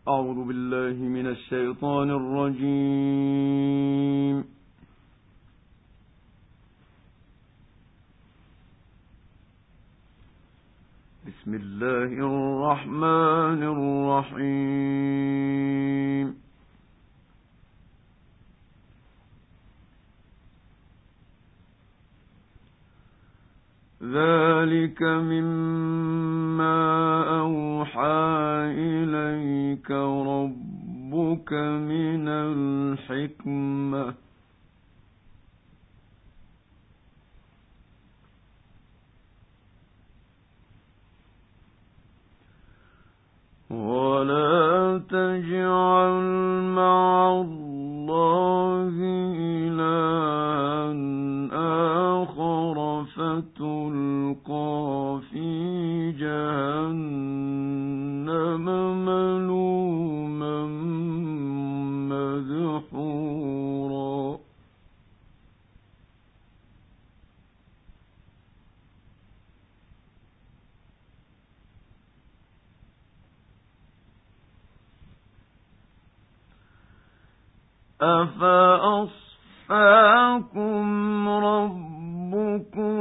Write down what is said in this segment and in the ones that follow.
أعوذ بالله من الشيطان الرجيم. بسم الله الرحمن الرحيم. ذلك مما أوحى إليك ربك من الحكمة ولا تجعل مع الله إلها آخر فتلقى في جهنم ملوما مدحورا أفأصفاكم ربكم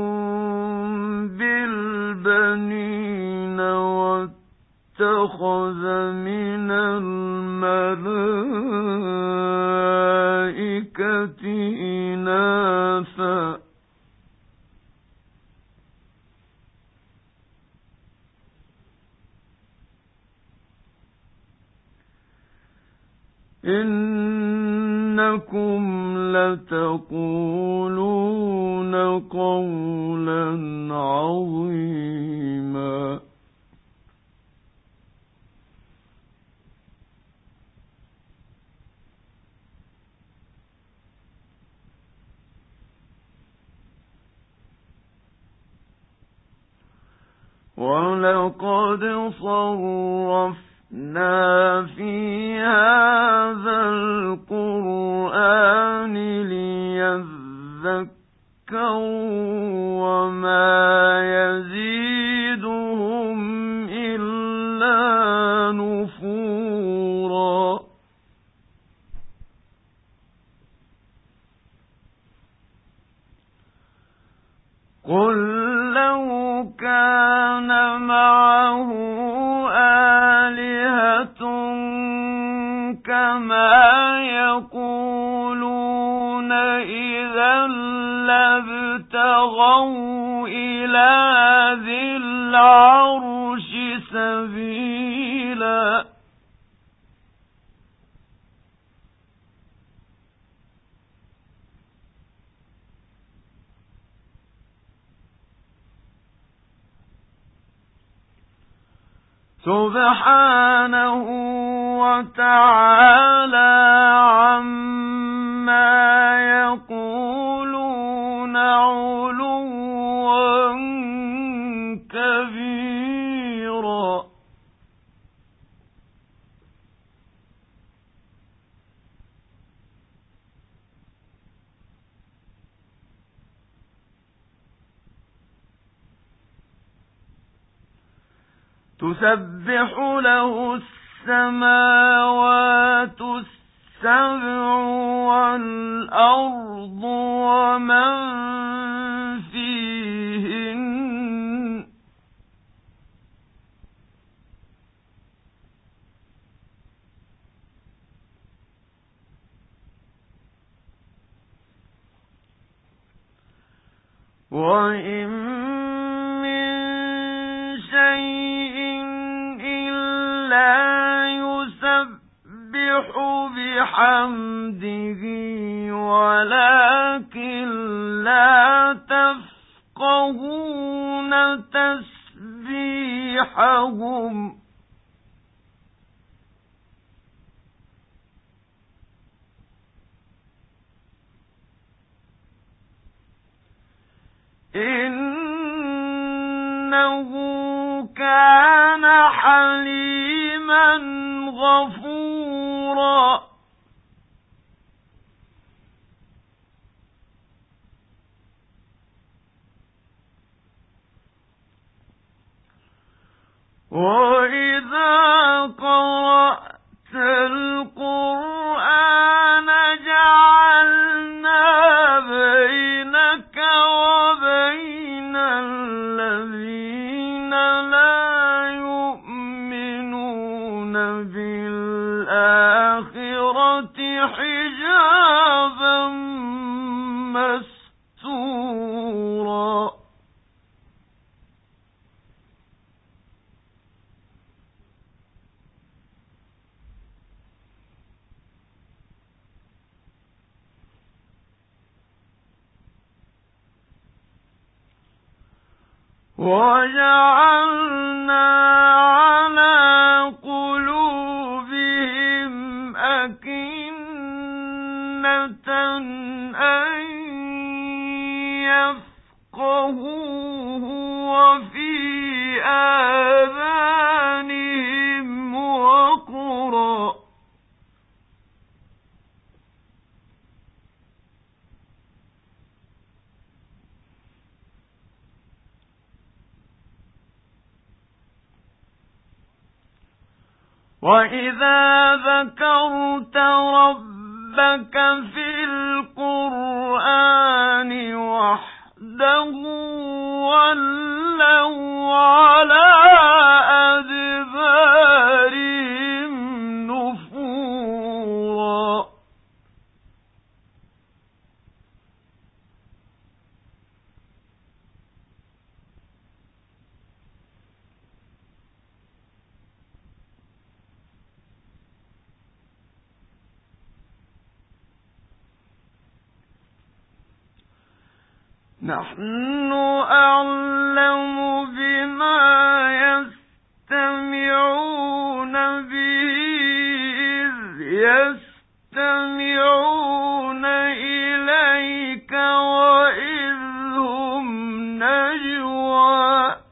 بالبنين واتخذ من الملائكة إناثا إنكم لتقولون قولا عظيما ولقد صرفنا في هذا القرآن ليذكروا وما يزيدهم إلا نفورا قل لو كان معه آلهة كما يقولون إذا لابتغوا إلى ذي العرش سبيلا سبحانه وتعالى عما يقولون علوا كبيرا تسبح له السماوات السبع والأرض ومن فيهن وإن من شيء إلا يسبح بحمده ولكن لا تفقهون تسبيحهم إنه كان حليما غفورا وإذا قرأت حجابا مستورا وجعلنا على قلوبهم أكنة أن يفقهوه وفي آذانهم وقرا وَإِذَا ذَكَرْتَ رَبَّكَ فِي الْقُرْآنِ وَحْدَهُ وَلَّوْا عَلَى أَدْبَارِهِمْ نُفُورًا نحن أعلم بما يستمعون به إذ يستمعون إليك وإذ هم نجوى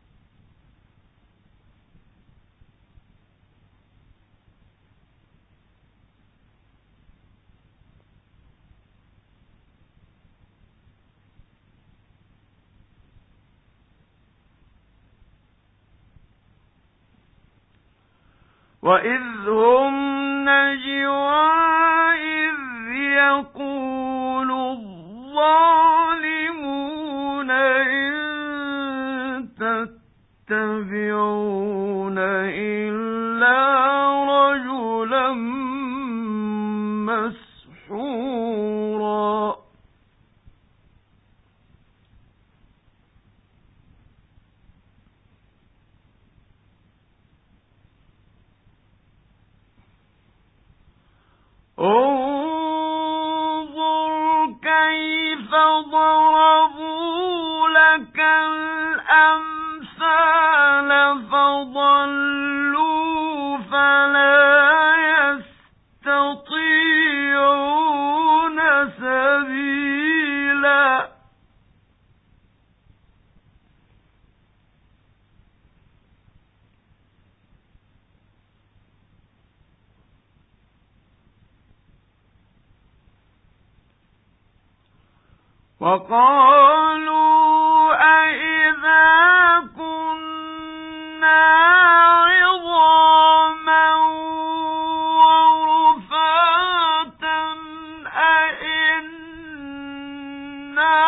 إذ يقول الظالمون إن تتبعون إلا رجلا مسحورا انظر كيف ضربوا لك الأمثال فضلوا فلا يستطيعون سبيلا وقالوا أئذا كنا عظاما ورفاتا أئنا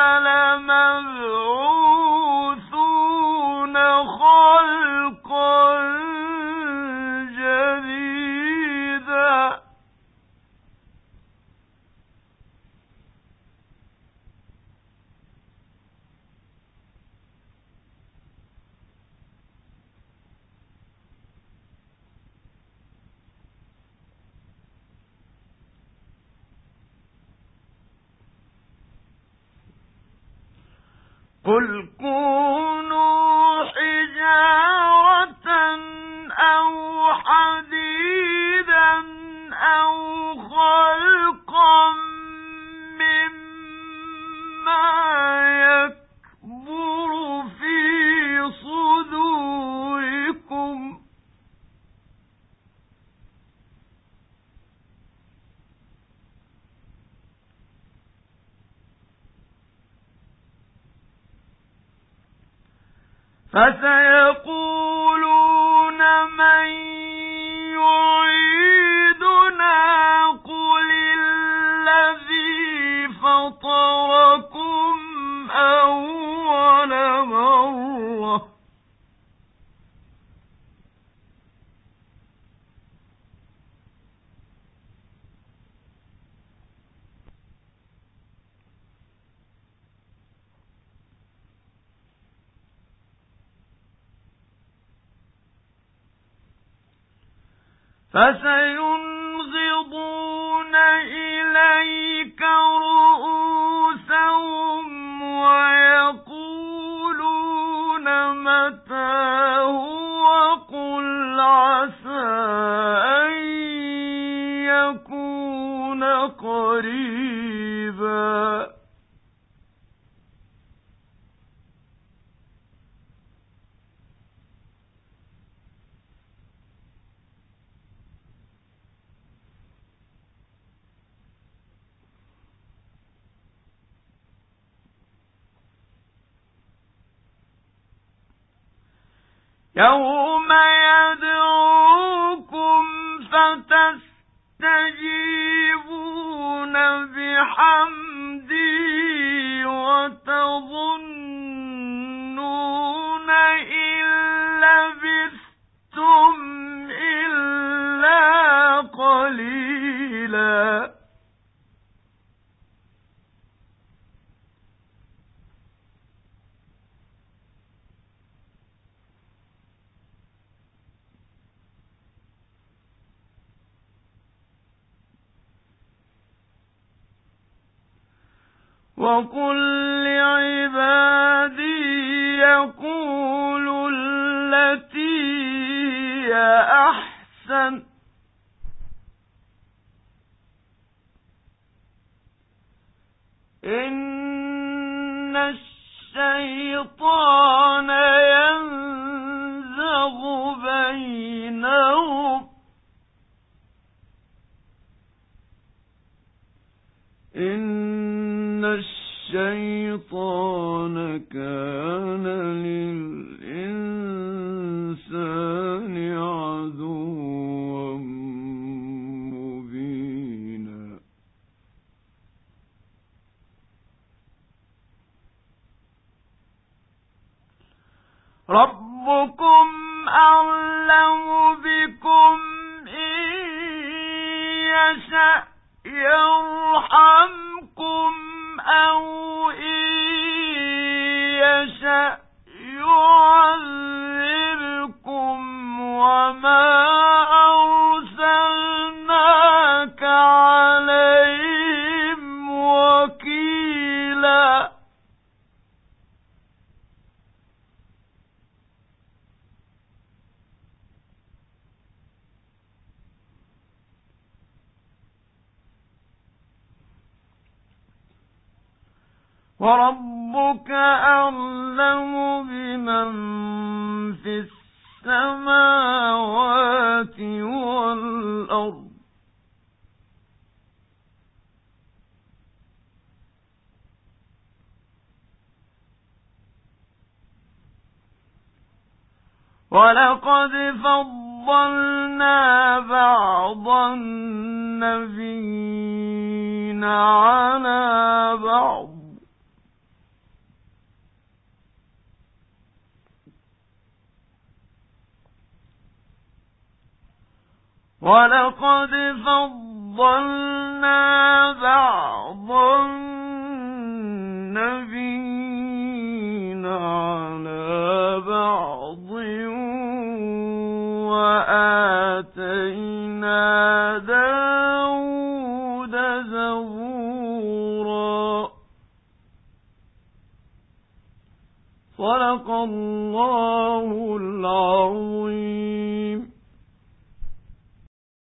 لمبعوثون خلقا جديدا قل كونوا حجارة أو حديدا أو خلقا مما يكبر في صدوركم فسيقولون من يعيدنا قل الذي فطركم أول مرة فسينغضون إليك رؤوسهم ويقولون متاه وقل عسى أن يكون قريبا يوم يدعوكم فتستجيبون بحمدي وتظنون إن لبثتم إلا قليلا وقل لعبادي يقولوا التي هي أحسن إن الشيطان ينزغ بينهم إن الشيطان كان للإنسان عدوا مبينا ربكم أعلم بكم إن يشأ يرحمكم أو إن يشأ يعذبكم وما أرسلناك عليهم وكيلا وربك أعلم بمن في السماوات والأرض ولقد فضلنا بعض النبيين على بعض ولقد فضلنا بعض النبيين على بعض وآتينا داود زبورا صدق الله العظيم.